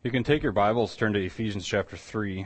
You can take your Bibles, turn to Ephesians chapter 3.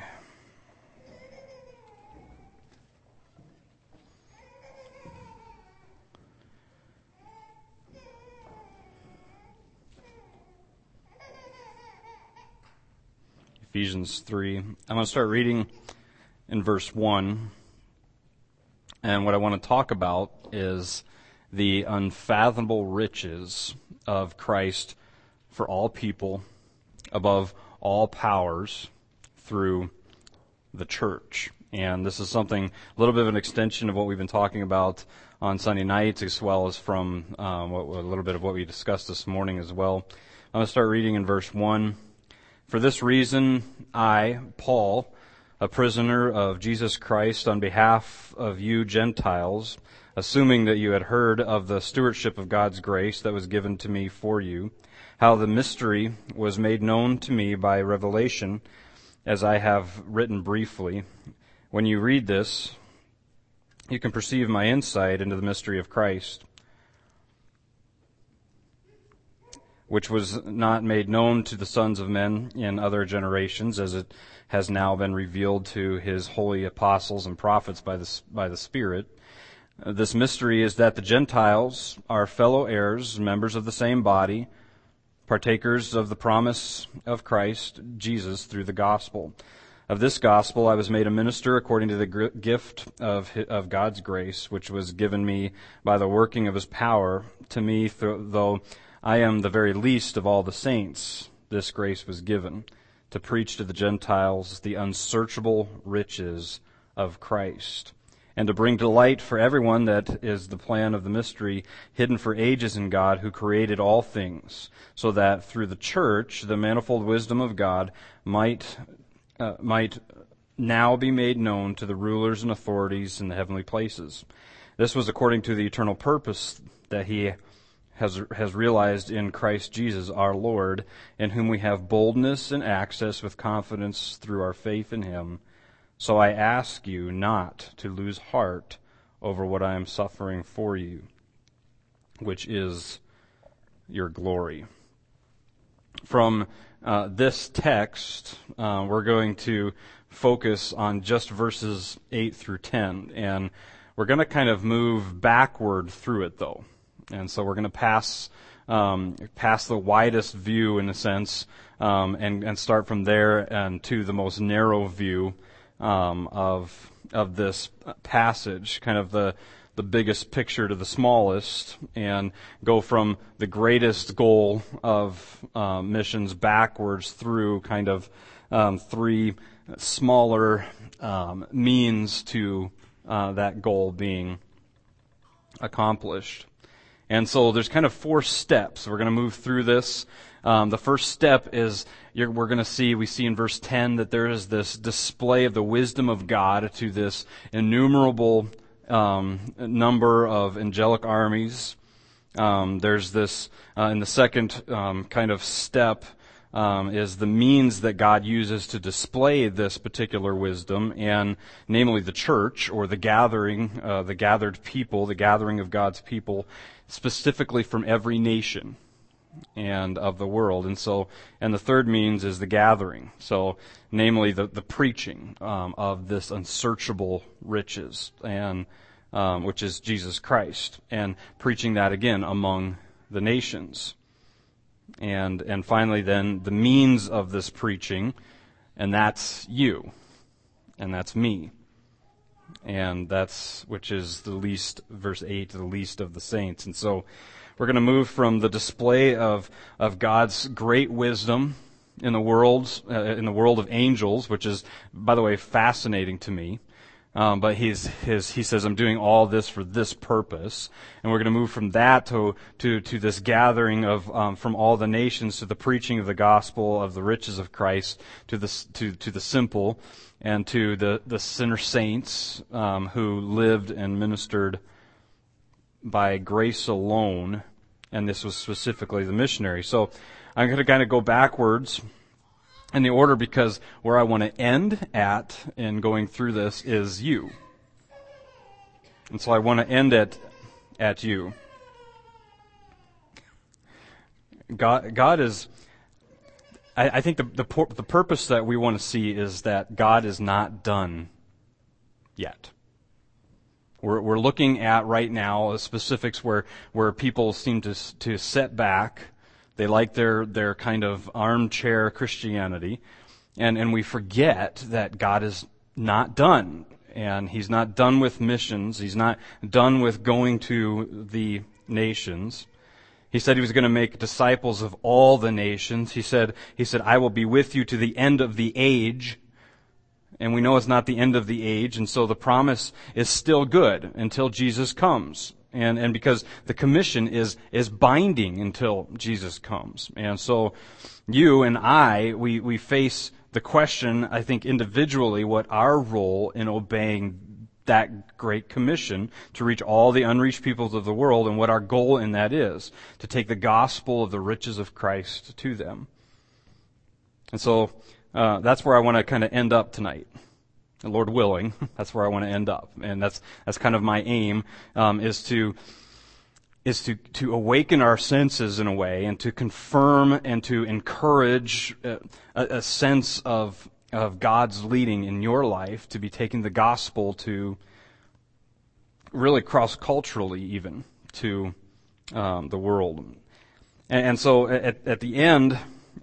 Ephesians 3. I'm going to start reading in verse 1. And what I want to talk about is the unfathomable riches of Christ for all people, above all powers, through the church. And this is something, a little bit of an extension of what we've been talking about on Sunday nights, as well as from a little bit of what we discussed this morning as well. I'm going to start reading in verse 1. For this reason, I, Paul, a prisoner of Jesus Christ, on behalf of you Gentiles, assuming that you had heard of the stewardship of God's grace that was given to me for you, how the mystery was made known to me by revelation, as I have written briefly. When you read this, you can perceive my insight into the mystery of Christ, which was not made known to the sons of men in other generations, as it has now been revealed to his holy apostles and prophets by the Spirit. This mystery is that the Gentiles are fellow heirs, members of the same body, partakers of the promise of Christ Jesus through the gospel. Of this gospel I was made a minister according to the gift of God's grace, which was given me by the working of his power. To me, though I am the very least of all the saints, this grace was given, to preach to the Gentiles the unsearchable riches of Christ, and to bring to light for everyone that is the plan of the mystery hidden for ages in God, who created all things, so that through the church the manifold wisdom of God might now be made known to the rulers and authorities in the heavenly places. This was according to the eternal purpose that he has realized in Christ Jesus our Lord, in whom we have boldness and access with confidence through our faith in him. So I ask you not to lose heart over what I am suffering for you, which is your glory. From this text, we're going to focus on just verses 8 through 10, and we're going to kind of move backward through it, though. And so we're going to pass the widest view, in a sense, and start from there and to the most narrow view of this passage, kind of the biggest picture to the smallest, and go from the greatest goal of missions backwards through kind of three smaller means to that goal being accomplished. And so there's kind of 4 steps. We're going to move through this. The first step is we see in verse 10 that there is this display of the wisdom of God to this innumerable number of angelic armies. There's this, in the second kind of step, is the means that God uses to display this particular wisdom, and namely the church, or the gathering, the gathered people, the gathering of God's people, specifically from every nation and of the world. And the third means is the gathering. So, namely the preaching of this unsearchable riches, and which is Jesus Christ, and preaching that again among the nations. And finally then the means of this preaching, and that's you, and that's me. And which is the least, verse 8, the least of the saints. And so we're going to move from the display of God's great wisdom in the world of angels, which is, by the way, fascinating to me. But he says, I'm doing all this for this purpose. And we're going to move from that to this gathering of, from all the nations, to the preaching of the gospel of the riches of Christ, to the simple, and to the sinner saints, who lived and ministered by grace alone. And this was specifically the missionary. So I'm going to kind of go backwards in the order, because where I want to end at in going through this is you. And so I want to end at you. God is I think the purpose that we want to see is that God is not done yet. We're looking at right now specifics where people seem to set back. They like their kind of armchair Christianity, and we forget that God is not done, and He's not done with missions. He's not done with going to the nations. He said He was going to make disciples of all the nations. He said, I will be with you to the end of the age. And we know it's not the end of the age, and so the promise is still good until Jesus comes. And because the commission is binding until Jesus comes. And so you and I, we face the question, I think individually, what our role in obeying that great commission to reach all the unreached peoples of the world, and what our goal in that is, to take the gospel of the riches of Christ to them. And so that's where I want to kind of end up tonight. And Lord willing, that's where I want to end up. And that's kind of my aim, is to awaken our senses in a way, and to confirm and to encourage a sense of God's leading in your life, to be taking the gospel to really cross-culturally even to the world. And so at the end,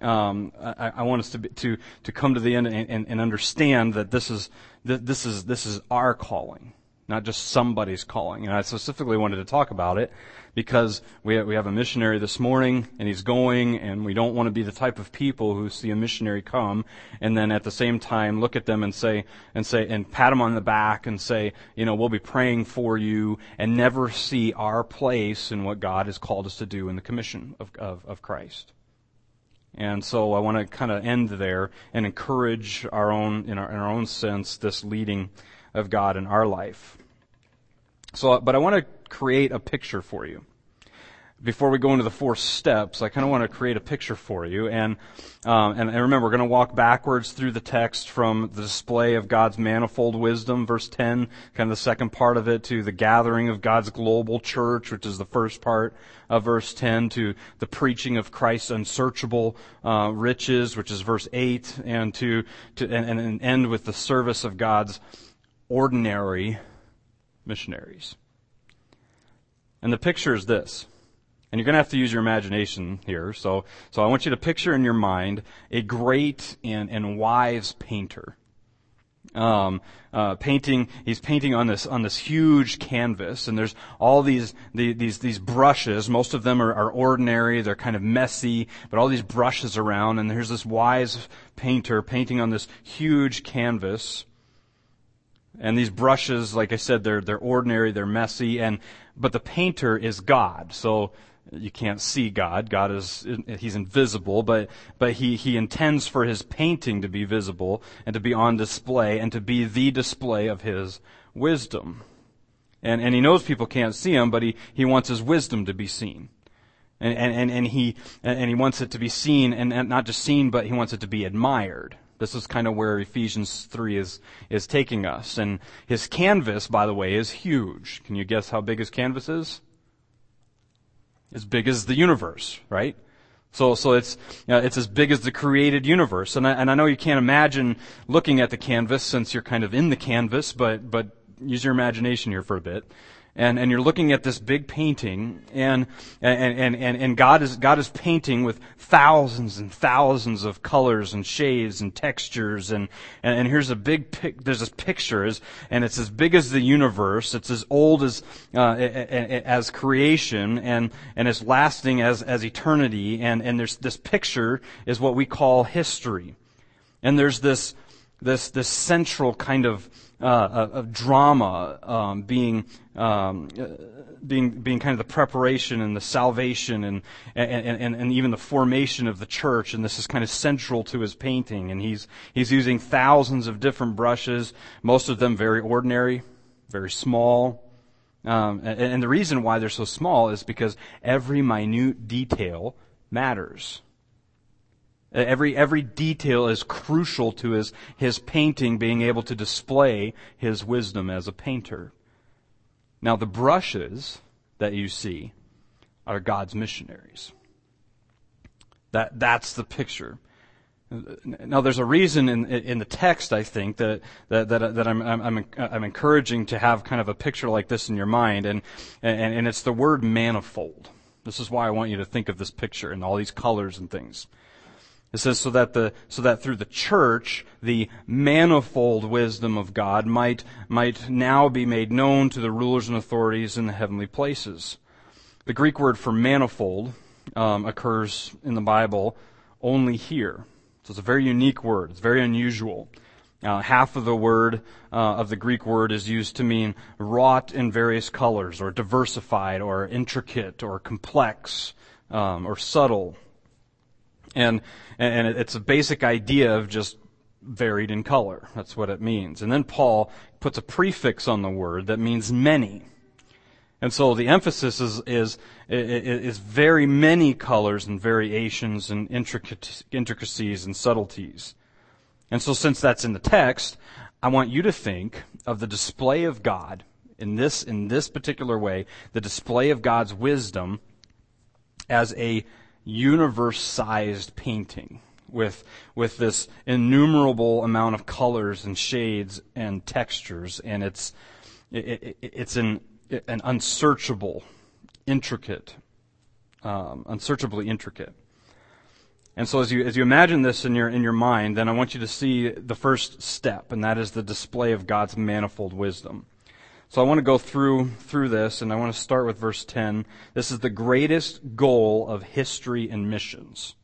I want us to come to the end and understand that this is our calling, not just somebody's calling. And I specifically wanted to talk about it because we have a missionary this morning, and he's going, and we don't want to be the type of people who see a missionary come and then at the same time look at them and pat them on the back and say, we'll be praying for you, and never see our place in what God has called us to do in the commission of Christ. And so I want to kind of end there and encourage in our own sense, this leading of God in our life. But I want to create a picture for you. Before we go into the 4 steps, I kind of want to create a picture for you. And remember, we're going to walk backwards through the text from the display of God's manifold wisdom, verse 10, kind of the second part of it, to the gathering of God's global church, which is the first part of verse 10, to the preaching of Christ's unsearchable riches, which is verse 8, and and end with the service of God's ordinary missionaries. And the picture is this. And you're going to have to use your imagination here. So I want you to picture in your mind a great and wise painter. He's painting on this huge canvas, and there's all these brushes. Most of them are ordinary. They're kind of messy, but all these brushes around, and there's this wise painter painting on this huge canvas. And these brushes, like I said, they're ordinary, they're messy, but the painter is God. So you can't see God. He's invisible, but he intends for his painting to be visible and to be on display and to be the display of his wisdom. And he knows people can't see him, but he wants his wisdom to be seen. And he wants it to be seen, and not just seen, but he wants it to be admired. This is kind of where Ephesians 3 is taking us. And his canvas, by the way, is huge. Can you guess how big his canvas is? As big as the universe, right? So it's as big as the created universe. And I know you can't imagine looking at the canvas since you're kind of in the canvas, but use your imagination here for a bit. And you're looking at this big painting, and God is painting with thousands and thousands of colors and shades and textures, and here's there's this picture, and it's as big as the universe, it's as old as creation, and it's lasting as eternity, and there's this picture is what we call history, and there's this central kind of drama being kind of the preparation and the salvation and even the formation of the church, and this is kind of central to his painting. And he's using thousands of different brushes, most of them very ordinary, very small. And the reason why they're so small is because every minute detail matters. Every detail is crucial to his painting being able to display his wisdom as a painter. Now, the brushes that you see are God's missionaries. That's the picture. Now, there's a reason in the text, I think, that I'm encouraging to have kind of a picture like this in your mind, and it's the word manifold. This is why I want you to think of this picture and all these colors and things. It says so that through the church, the manifold wisdom of God might now be made known to the rulers and authorities in the heavenly places. The Greek word for manifold occurs in the Bible only here. So it's a very unique word. It's very unusual. Half of the word of the Greek word is used to mean wrought in various colors, or diversified, or intricate, or complex, or subtle. And it's a basic idea of just varied in color. That's what it means. And then Paul puts a prefix on the word that means many. And so the emphasis is very many colors and variations and intricacies and subtleties. And so since that's in the text, I want you to think of the display of God in this particular way, the display of God's wisdom as a universe-sized painting with this innumerable amount of colors and shades and textures, and it's an unsearchable, unsearchably intricate. And so as you imagine this in your mind, then I want you to see the first step, and that is the display of God's manifold wisdom. So I want to go through this, and I want to start with verse 10. This is the greatest goal of history and missions.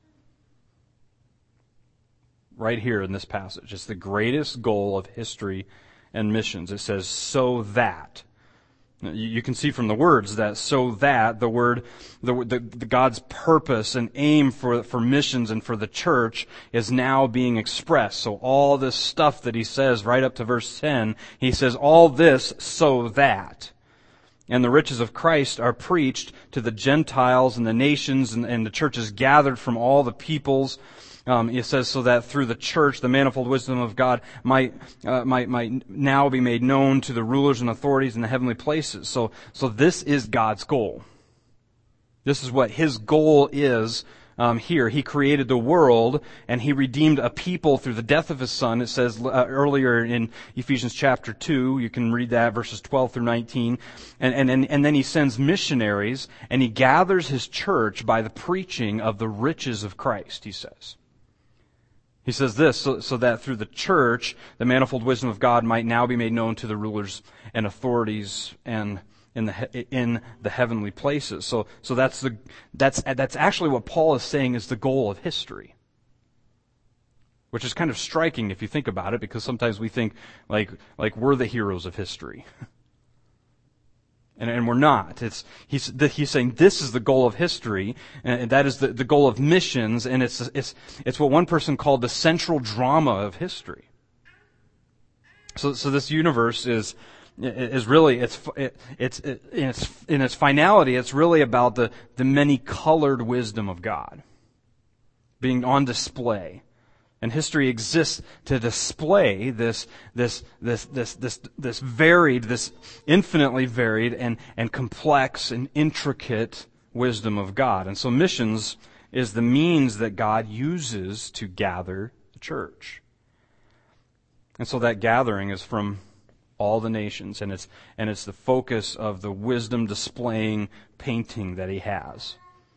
Right here in this passage. It's the greatest goal of history and missions. It says, so that. You can see from the words that so that the God's purpose and aim for missions and for the church is now being expressed. So all this stuff that he says right up to verse 10, he says all this so that. And the riches of Christ are preached to the Gentiles and the nations, and the church is gathered from all the peoples. It says so that through the church, the manifold wisdom of God might now be made known to the rulers and authorities in the heavenly places. So this is God's goal. This is what His goal is here. He created the world, and He redeemed a people through the death of His Son. It says earlier in Ephesians chapter 2, you can read that, verses 12 through 19. And then He sends missionaries, and He gathers His church by the preaching of the riches of Christ, He says. He says this, so that through the church, the manifold wisdom of God might now be made known to the rulers and authorities and in the heavenly places. So that's actually what Paul is saying is the goal of history. Which is kind of striking if you think about it, because sometimes we think like we're the heroes of history. And we're not. He's saying this is the goal of history, and that is the goal of missions, and it's what one person called the central drama of history. So this universe is really in its finality, it's really about the many colored wisdom of God being on display. And history exists to display this varied, this infinitely varied and complex and intricate wisdom of God. And so missions is the means that God uses to gather the church. And so that gathering is from all the nations, and it's the focus of the wisdom displaying painting that He has.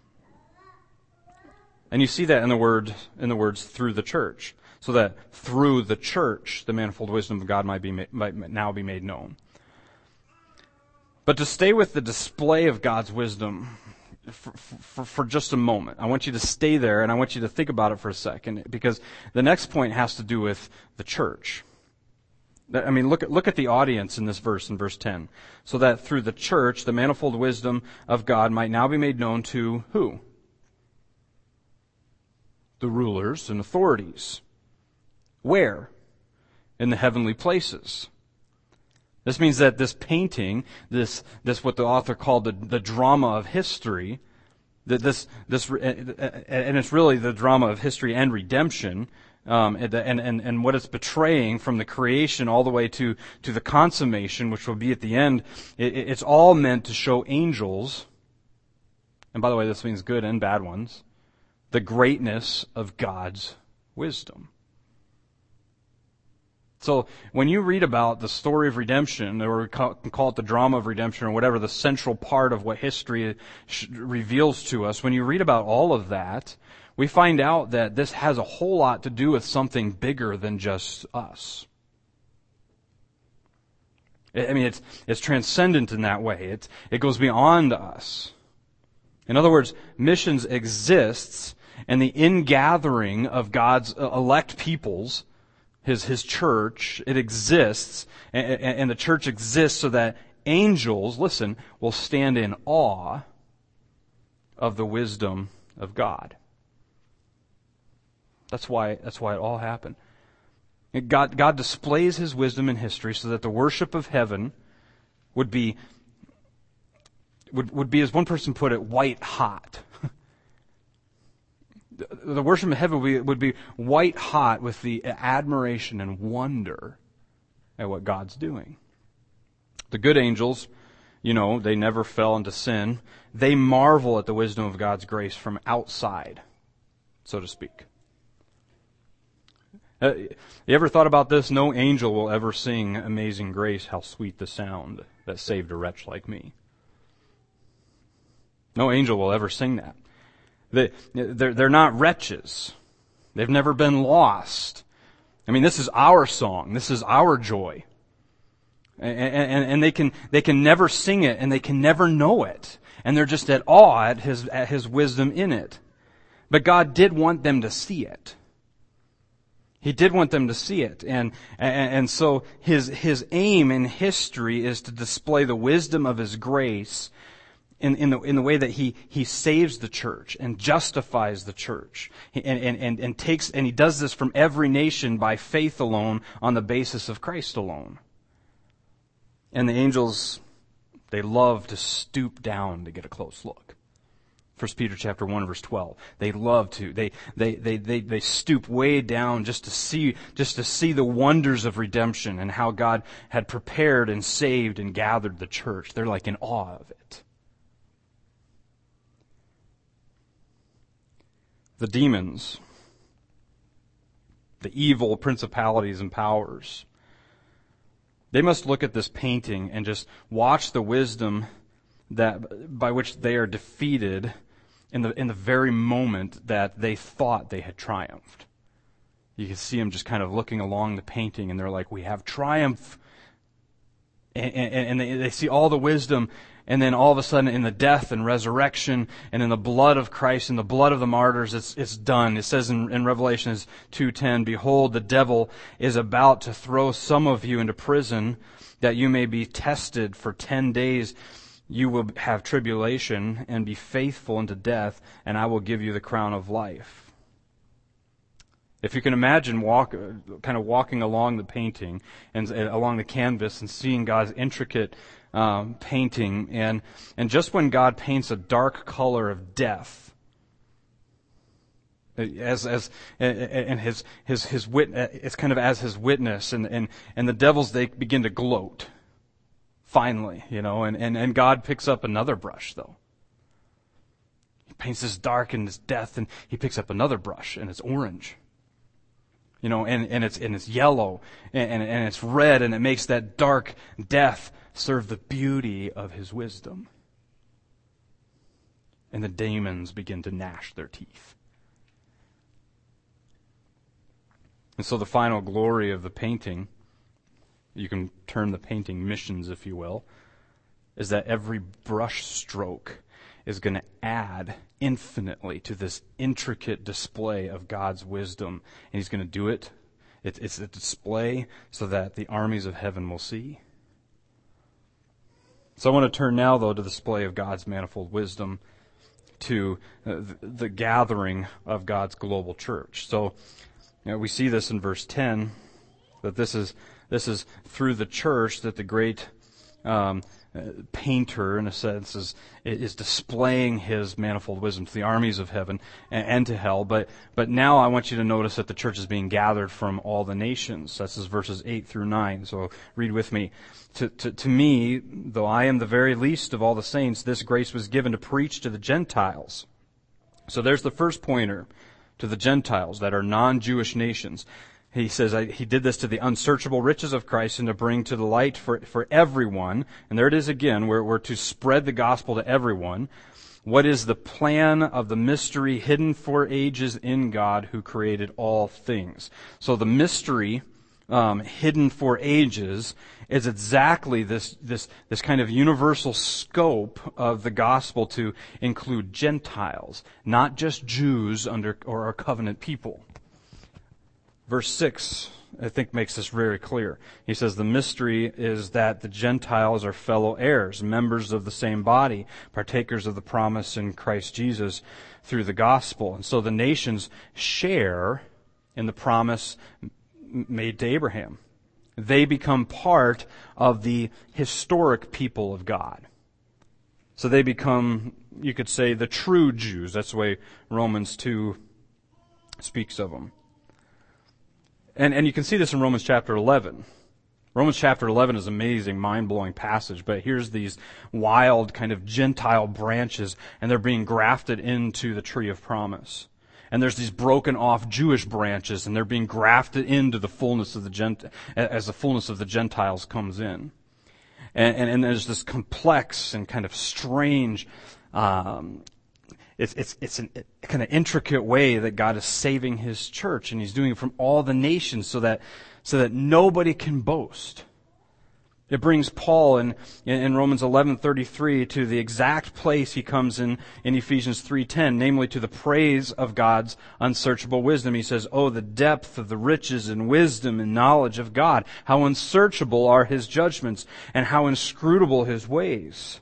And you see that in the words through the church. So that through the church, the manifold wisdom of God might now be made known. But to stay with the display of God's wisdom for just a moment, I want you to stay there, and I want you to think about it for a second, because the next point has to do with the church. I mean, look at the audience in this verse, in verse 10. So that through the church, the manifold wisdom of God might now be made known to who? The rulers and authorities. Where? In the heavenly places. This means that this painting, this what the author called the drama of history, and it's really the drama of history and redemption, and what it's betraying from the creation all the way to the consummation, which will be at the end. It's all meant to show angels, and by the way, this means good and bad ones, the greatness of God's wisdom. So when you read about the story of redemption, or we can call it the drama of redemption, or whatever, the central part of what history reveals to us, when you read about all of that, we find out that this has a whole lot to do with something bigger than just us. I mean, it's transcendent in that way. It goes beyond us. In other words, missions exists, and the ingathering of God's elect peoples, His church, it exists, and the church exists so that angels, listen, will stand in awe of the wisdom of God. That's why it all happened. God displays His wisdom in history so that the worship of heaven would be, as one person put it, white hot. The worship of heaven would be white hot with the admiration and wonder at what God's doing. The good angels, they never fell into sin. They marvel at the wisdom of God's grace from outside, so to speak. You ever thought about this? No angel will ever sing Amazing Grace, how sweet the sound that saved a wretch like me. No angel will ever sing that. They're not wretches. They've never been lost. I mean, this is our song. This is our joy. And they can never sing it, and they can never know it. And they're just at awe at His wisdom in it. But God did want them to see it. He did want them to see it. And so His aim in history is to display the wisdom of His grace in the way that he saves the church and justifies the church, and He does this from every nation by faith alone on the basis of Christ alone. And the angels, they love to stoop down to get a close look. 1 Peter chapter 1 verse 12. They love to. They stoop way down just to see the wonders of redemption and how God had prepared and saved and gathered the church. They're like in awe of it. The demons, the evil principalities and powers, they must look at this painting and just watch the wisdom that by which they are defeated in the very moment that they thought they had triumphed. You can see them just kind of looking along the painting, and they're like, "We have triumph," and they see all the wisdom. And then all of a sudden, in the death and resurrection, and in the blood of Christ, and the blood of the martyrs, it's done. It says in Revelation 2:10, "Behold, the devil is about to throw some of you into prison, that you may be tested for 10 days. You will have tribulation, and be faithful unto death, and I will give you the crown of life." If you can imagine kind of walking along the painting and along the canvas and seeing God's intricate painting, and just when God paints a dark color of death, it's kind of as His witness, and the devils, they begin to gloat. Finally, and God picks up another brush though. He paints this dark and this death, and He picks up another brush, and it's orange. And it's yellow, and it's red, and it makes that dark death serve the beauty of His wisdom. And the demons begin to gnash their teeth. And so the final glory of the painting, you can term the painting missions, if you will, is that every brush stroke is going to add infinitely to this intricate display of God's wisdom. And He's going to do it. It's a display so that the armies of heaven will see. So I want to turn now, though, to the display of God's manifold wisdom, to the gathering of God's global church. So we see this in verse 10, that this is through the church that the great painter, in a sense, is displaying his manifold wisdom to the armies of heaven and to hell. But now I want you to notice that the church is being gathered from all the nations. That's verses 8 through 9. So read with me. To me, though I am the very least of all the saints, this grace was given to preach to the Gentiles. So there's the first pointer, to the Gentiles that are non-Jewish nations. He says he did this to the unsearchable riches of Christ and to bring to the light for everyone. And there it is again, we're to spread the gospel to everyone. What is the plan of the mystery hidden for ages in God who created all things? So the mystery hidden for ages is exactly this kind of universal scope of the gospel to include Gentiles, not just Jews or our covenant people. Verse 6, I think, makes this very clear. He says, the mystery is that the Gentiles are fellow heirs, members of the same body, partakers of the promise in Christ Jesus through the gospel. And so the nations share in the promise made to Abraham. They become part of the historic people of God. So they become, you could say, the true Jews. That's the way Romans 2 speaks of them. And you can see this in Romans chapter 11. Romans chapter 11 is an amazing, mind-blowing passage, but here's these wild kind of Gentile branches, and they're being grafted into the tree of promise. And there's these broken off Jewish branches, and they're being grafted into the fullness of as the fullness of the Gentiles comes in. And there's this complex and kind of strange, it's a kind of intricate way that God is saving His church, and He's doing it from all the nations so that nobody can boast. It brings Paul in Romans 11:33 to the exact place he comes in Ephesians 3:10, namely to the praise of God's unsearchable wisdom. He says, "Oh, the depth of the riches and wisdom and knowledge of God! How unsearchable are His judgments, and how inscrutable His ways."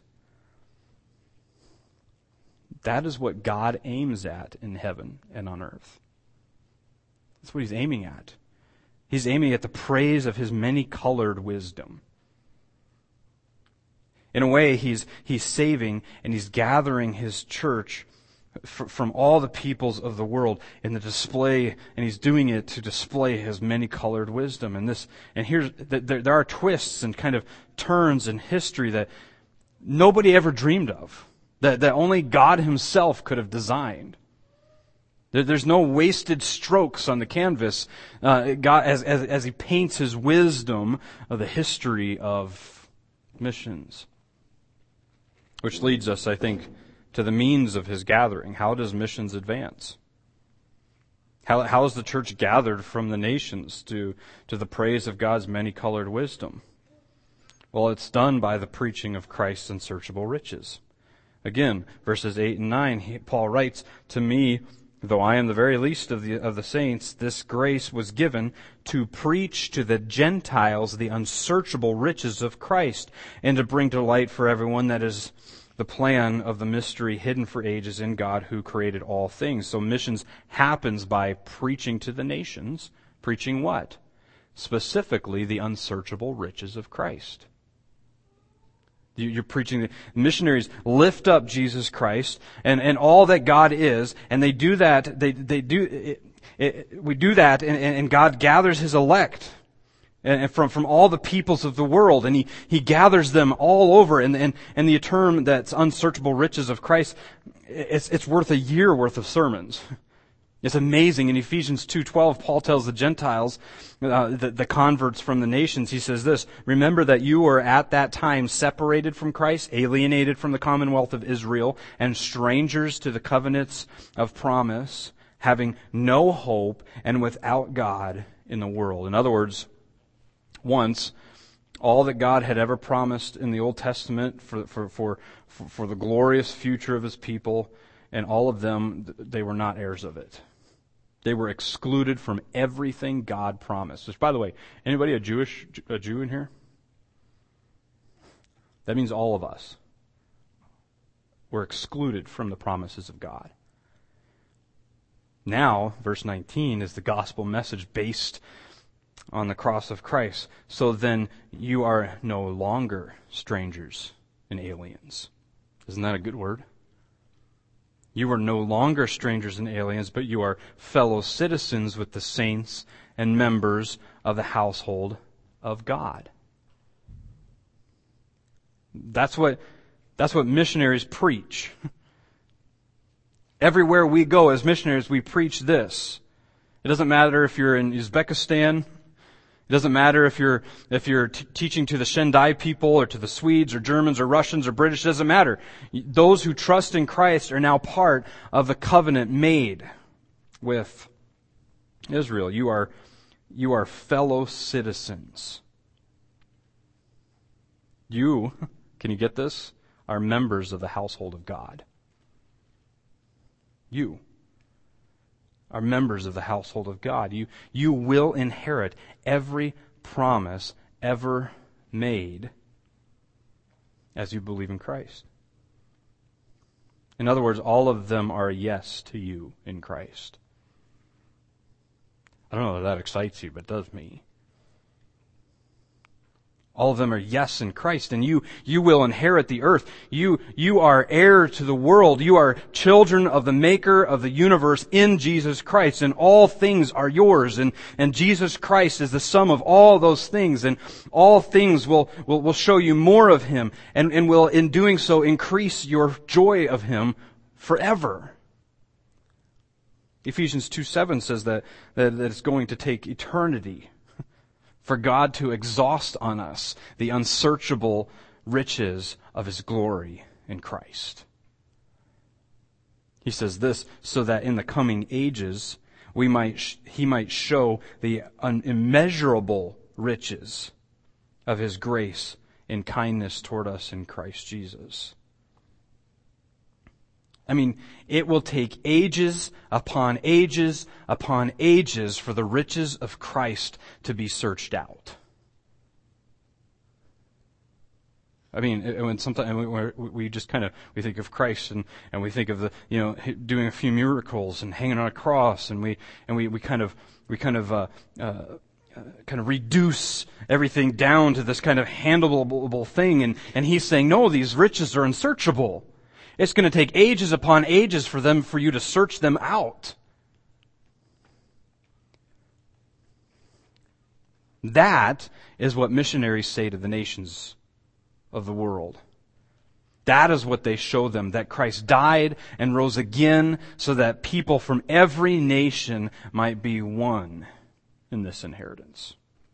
That is what God aims at in heaven and on earth. That's what He's aiming at. He's aiming at the praise of His many-colored wisdom. In a way, He's saving and He's gathering His church from all the peoples of the world in the display, and He's doing it to display His many-colored wisdom. There are twists and kind of turns in history that nobody ever dreamed of, that only God Himself could have designed. There's no wasted strokes on the canvas. God, as He paints His wisdom of the history of missions. Which leads us, I think, to the means of His gathering. How does missions advance? How is the church gathered from the nations to the praise of God's many-colored wisdom? Well, it's done by the preaching of Christ's unsearchable riches. Again, verses 8 and 9, Paul writes, "To me, though I am the very least of the saints, this grace was given to preach to the Gentiles the unsearchable riches of Christ, and to bring to light for everyone that is the plan of the mystery hidden for ages in God who created all things." So missions happens by preaching to the nations. Preaching what? Specifically, the unsearchable riches of Christ. You're preaching, missionaries lift up Jesus Christ and all that God is, and they do that, we do that, and God gathers His elect and from all the peoples of the world, and He gathers them all over, and the term that's unsearchable riches of Christ, it's worth a year worth of sermons. It's amazing. In Ephesians 2:12, Paul tells the Gentiles, the converts from the nations, he says this, "Remember that you were at that time separated from Christ, alienated from the commonwealth of Israel, and strangers to the covenants of promise, having no hope and without God in the world." In other words, once, all that God had ever promised in the Old Testament for the glorious future of His people, and all of them, they were not heirs of it. They were excluded from everything God promised. Which, by the way, anybody a Jew in here? That means all of us. We're excluded from the promises of God. Now, verse 19 is the gospel message based on the cross of Christ. So then you are no longer strangers and aliens. Isn't that a good word? You are no longer strangers and aliens, but you are fellow citizens with the saints and members of the household of God. That's what missionaries preach. Everywhere we go as missionaries, we preach this. It doesn't matter if you're in Uzbekistan. It doesn't matter if you're teaching to the Shendai people or to the Swedes or Germans or Russians or British. It doesn't matter. Those who trust in Christ are now part of the covenant made with Israel. You are fellow citizens. You, can you get this? Are members of the household of God. You are members of the household of God. You will inherit every promise ever made as you believe in Christ. In other words, all of them are a yes to you in Christ. I don't know if that excites you, but it does me. All of them are yes in Christ, and you will inherit the earth. You are heir to the world. You are children of the Maker of the universe in Jesus Christ, and all things are yours. And Jesus Christ is the sum of all those things, and all things will show you more of Him, and will in doing so increase your joy of Him forever. Ephesians 2:7 says that it's going to take eternity for God to exhaust on us the unsearchable riches of His glory in Christ. He says this, so that in the coming ages He might show the immeasurable riches of His grace and kindness toward us in Christ Jesus. I mean, it will take ages upon ages upon ages for the riches of Christ to be searched out. I mean, when sometimes we just kind of, we think of Christ and we think of the, doing a few miracles and hanging on a cross, and we kind of reduce everything down to this kind of handleable thing, and He's saying, no, these riches are unsearchable. It's going to take ages upon ages for you to search them out. That is what missionaries say to the nations of the world. That is what they show them, that Christ died and rose again so that people from every nation might be one in this inheritance.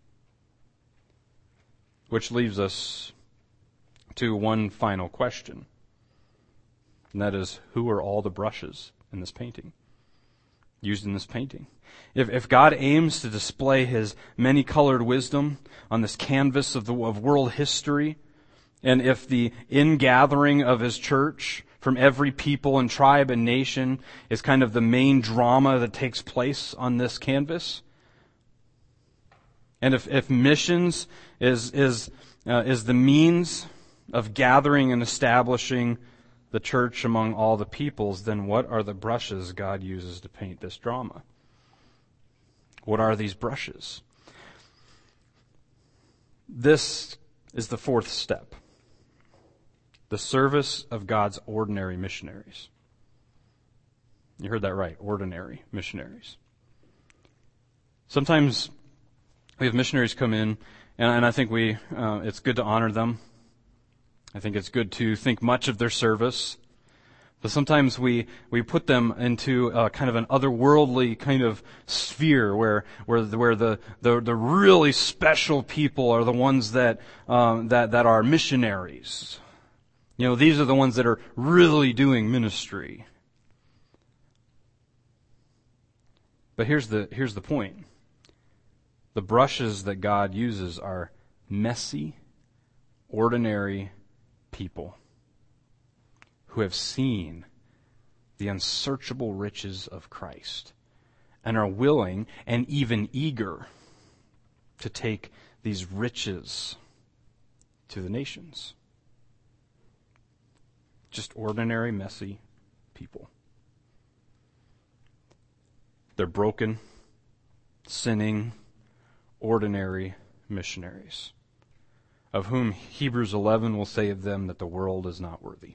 Which leaves us to one final question. And that is, who are all the brushes in this painting? Used in this painting. If God aims to display His many-colored wisdom on this canvas of world history, and if the ingathering of His church from every people and tribe and nation is kind of the main drama that takes place on this canvas, and if missions is the means of gathering and establishing the church among all the peoples, then what are the brushes God uses to paint this drama? What are these brushes? This is the fourth step. The service of God's ordinary missionaries. You heard that right, ordinary missionaries. Sometimes we have missionaries come in, and I think it's good to honor them. I think it's good to think much of their service. But sometimes we put them into kind of an otherworldly kind of sphere where the really special people are the ones that are missionaries. These are the ones that are really doing ministry. But here's the point. The brushes that God uses are messy, ordinary people who have seen the unsearchable riches of Christ and are willing and even eager to take these riches to the nations. Just ordinary, messy people. They're broken, sinning, ordinary missionaries, of whom Hebrews 11 will say of them that the world is not worthy.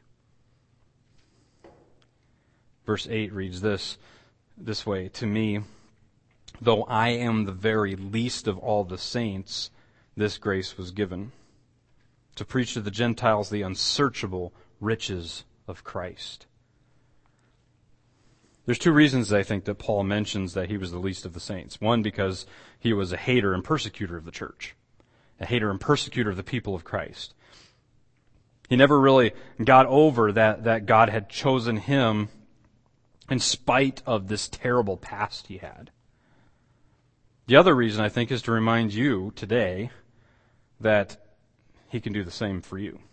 Verse 8 reads this way, "To me, though I am the very least of all the saints, this grace was given, to preach to the Gentiles the unsearchable riches of Christ." There's two reasons I think that Paul mentions that he was the least of the saints. One, because he was a hater and persecutor of the church, a hater and persecutor of the people of Christ. He never really got over that God had chosen him in spite of this terrible past he had. The other reason, I think, is to remind you today that he can do the same for you.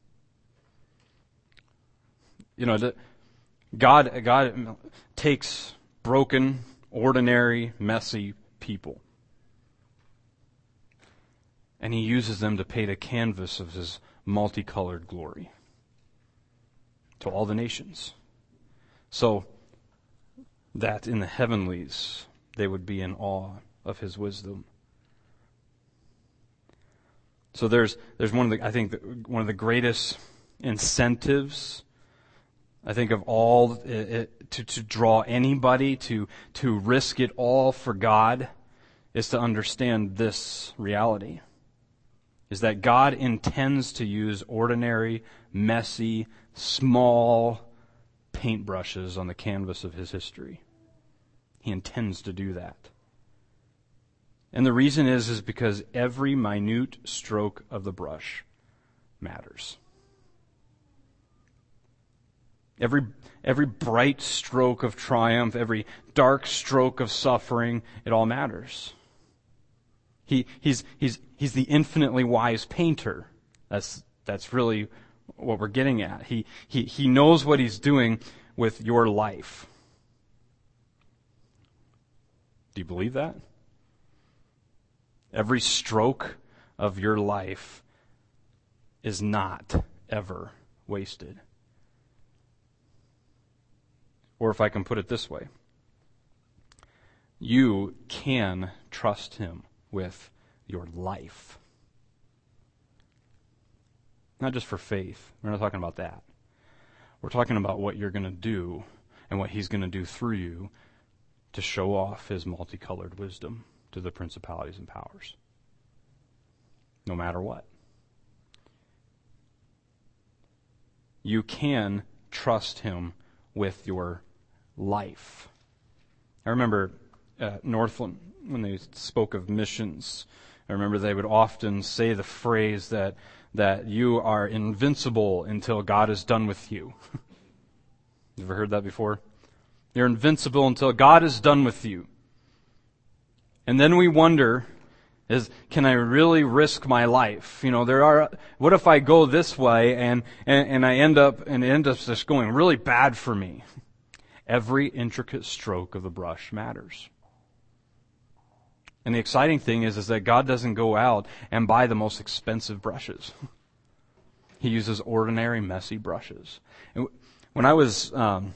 You know, God takes broken, ordinary, messy people, and he uses them to paint a canvas of his multicolored glory to all the nations, so that in the heavenlies they would be in awe of his wisdom. So there's one of the greatest incentives, I think, of all to draw anybody to risk it all for God, is to understand this reality, is that God intends to use ordinary, messy, small paintbrushes on the canvas of his history. He intends to do that. And the reason is because every minute stroke of the brush matters. Every bright stroke of triumph, every dark stroke of suffering, it all matters. He's the infinitely wise painter. That's really what we're getting at. He knows what he's doing with your life. Do you believe that? Every stroke of your life is not ever wasted. Or if I can put it this way, you can trust him with your life. Not just for faith. We're not talking about that. We're talking about what you're going to do and what he's going to do through you to show off his multicolored wisdom to the principalities and powers. No matter what. You can trust him with your life. I remember at Northland, when they spoke of missions, I remember they would often say the phrase that you are invincible until God is done with you. You ever heard that before? You're invincible until God is done with you. And then we wonder, can I really risk my life? You know, what if I go this way and I end up just going really bad for me? Every intricate stroke of the brush matters. And the exciting thing is that God doesn't go out and buy the most expensive brushes. He uses ordinary, messy brushes. And when I was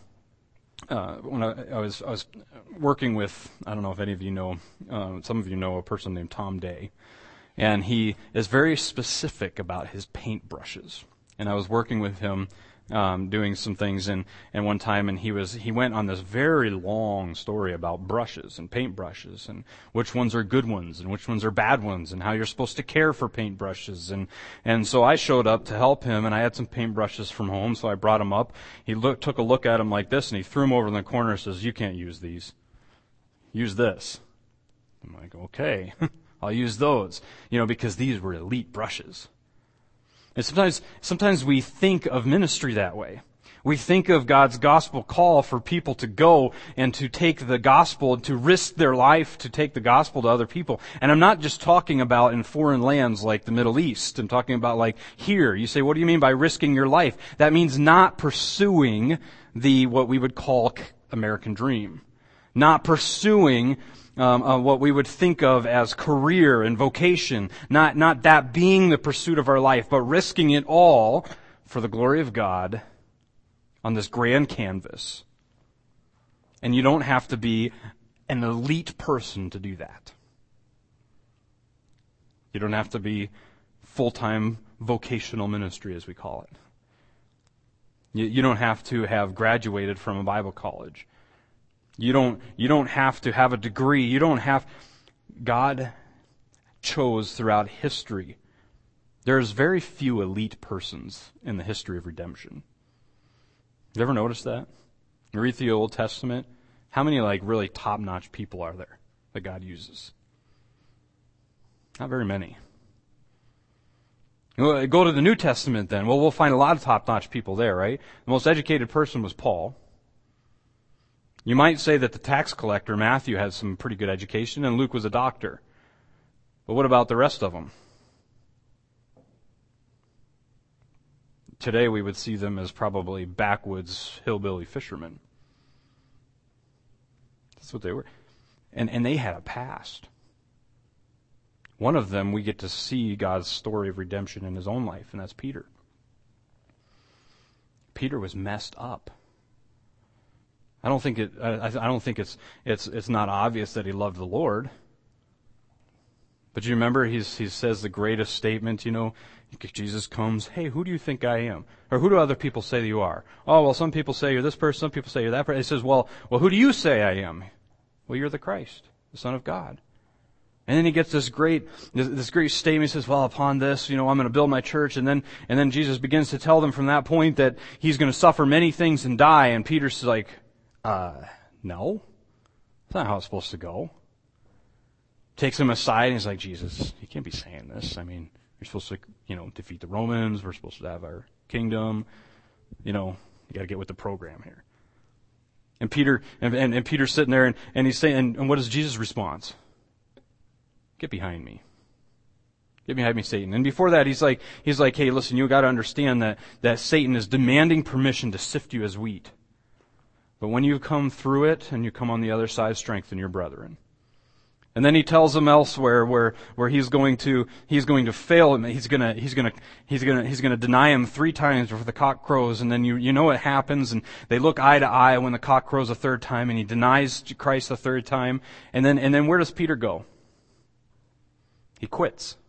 working with, I don't know if any of you know, some of you know a person named Tom Day, and he is very specific about his paint brushes. And I was working with him, doing some things, and one time, and he went on this very long story about brushes and paint brushes, and which ones are good ones and which ones are bad ones, and how you're supposed to care for paint brushes. And so I showed up to help him, and I had some paint brushes from home, so I brought them up. He took a look at them like this, and he threw them over in the corner and says, "You can't use these. Use this." I'm like, "Okay, I'll use those." You know, because these were elite brushes. And sometimes we think of ministry that way. We think of God's gospel call for people to go and to take the gospel, to risk their life to take the gospel to other people. And I'm not just talking about in foreign lands like the Middle East. I'm talking about like here. You say, what do you mean by risking your life? That means not pursuing what we would call American dream. Not pursuing what we would think of as career and vocation, not that being the pursuit of our life, but risking it all for the glory of God on this grand canvas. And you don't have to be an elite person to do that. You don't have to be full-time vocational ministry, as we call it. You don't have to have graduated from a Bible college. You don't have to have a degree. God chose throughout history. There's very few elite persons in the history of redemption. You ever noticed that? You read the Old Testament, How many really top-notch people are there that God uses? Not very many. Go to the New Testament then. Well, we'll find a lot of top-notch people there, right? The most educated person was Paul. You might say that the tax collector, Matthew, had some pretty good education, and Luke was a doctor. But what about the rest of them? Today we would see them as probably backwoods hillbilly fishermen. That's what they were. And they had a past. One of them, we get to see God's story of redemption in his own life, and that's Peter. Peter was messed up. I don't think it's not obvious that he loved the Lord. But you remember he says the greatest statement, Jesus comes, hey, who do you think I am? Or who do other people say that you are? Oh, well, some people say you're this person, some people say you're that person. He says, well, who do you say I am? Well, you're the Christ, the Son of God. And then he gets this great statement. He says, well, upon this, I'm going to build my church. And then Jesus begins to tell them from that point that he's going to suffer many things and die. And Peter's like, no, that's not how it's supposed to go. Takes him aside and he's like, Jesus, you can't be saying this. I mean, you're supposed to, defeat the Romans. We're supposed to have our kingdom. You got to get with the program here. And Peter's sitting there and he's saying, and what is Jesus' response? Get behind me. Get behind me, Satan. And before that, he's like, hey, listen, you got to understand that Satan is demanding permission to sift you as wheat. But when you come through it and you come on the other side, strengthen your brethren. And then he tells them elsewhere where he's going to fail him. He's going to deny him 3 times before the cock crows. And then you know what happens. And they look eye to eye when the cock crows a 3rd time, and he denies Christ the 3rd time. And then where does Peter go? He quits.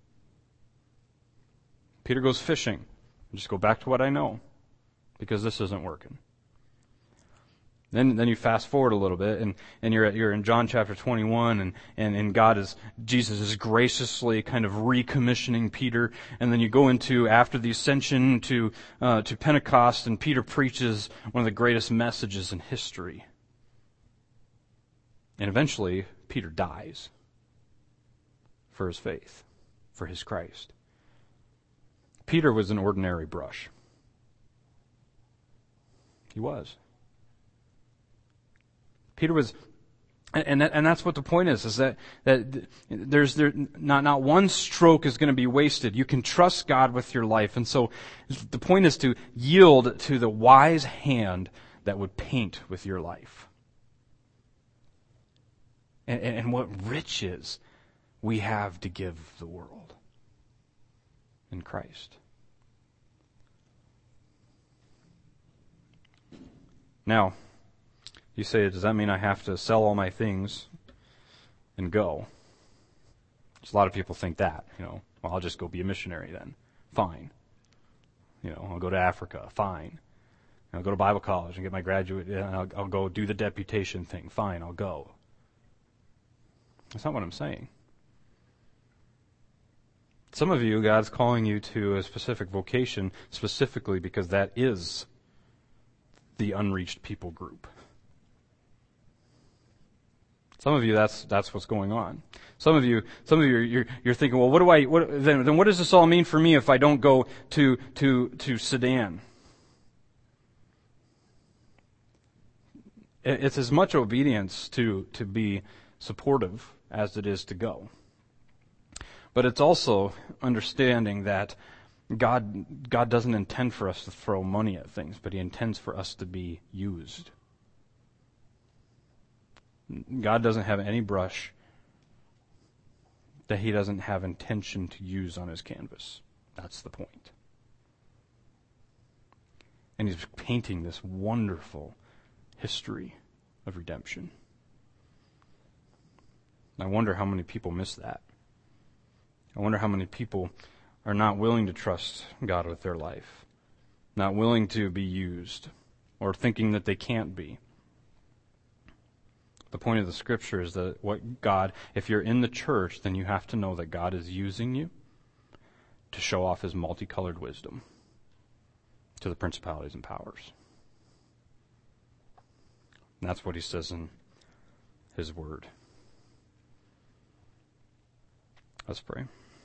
Peter goes fishing. Just go back to what I know, because this isn't working. Then you fast forward a little bit, and you're in John chapter 21, and Jesus is graciously kind of recommissioning Peter, and then you go into after the ascension to Pentecost, and Peter preaches one of the greatest messages in history. And eventually, Peter dies for his faith, for his Christ. Peter was an ordinary brush. He was. Peter was, and that's what the point is that there's not one stroke is going to be wasted. You can trust God with your life, and so the point is to yield to the wise hand that would paint with your life. And what riches we have to give the world in Christ. Now, you say, does that mean I have to sell all my things and go? Just a lot of people think that, well, I'll just go be a missionary then. Fine. I'll go to Africa. Fine. I'll go to Bible college and get my graduate, I'll go do the deputation thing. Fine, I'll go. That's not what I'm saying. Some of you, God's calling you to a specific vocation specifically because that is the unreached people group. Some of you, that's what's going on. Some of you, you're thinking, well, then what does this all mean for me if I don't go to Sudan? It's as much obedience to be supportive as it is to go. But it's also understanding that God doesn't intend for us to throw money at things, but He intends for us to be used. God doesn't have any brush that He doesn't have intention to use on His canvas. That's the point. And He's painting this wonderful history of redemption. I wonder how many people miss that. I wonder how many people are not willing to trust God with their life, not willing to be used, or thinking that they can't be. The point of the Scripture is that if you're in the church, then you have to know that God is using you to show off His multicolored wisdom to the principalities and powers. And that's what he says in his word. Let's pray.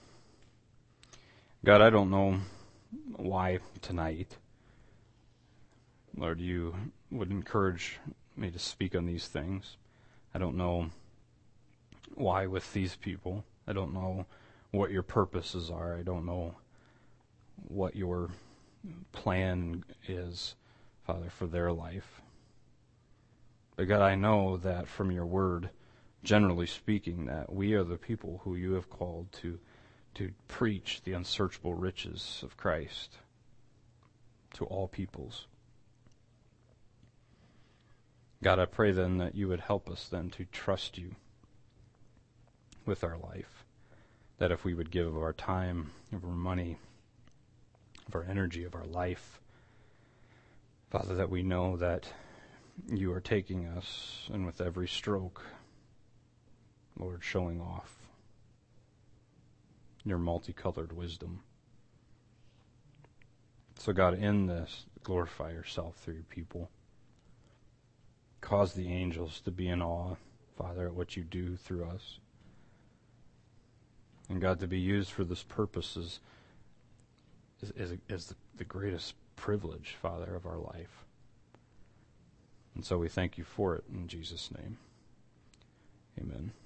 God, I don't know why tonight, Lord, you would encourage me to speak on these things. I don't know why with these people. I don't know what your purposes are. I don't know what your plan is, Father, for their life. But God, I know that from your word, generally speaking, that we are the people who you have called to preach the unsearchable riches of Christ to all peoples. God, I pray then that you would help us then to trust you with our life. That if we would give of our time, of our money, of our energy, of our life, Father, that we know that you are taking us, and with every stroke, Lord, showing off your multicolored wisdom. So God, in this, glorify yourself through your people. Cause the angels to be in awe, Father, at what you do through us. And God, to be used for this purpose is the greatest privilege, Father, of our life. And so we thank you for it in Jesus' name. Amen.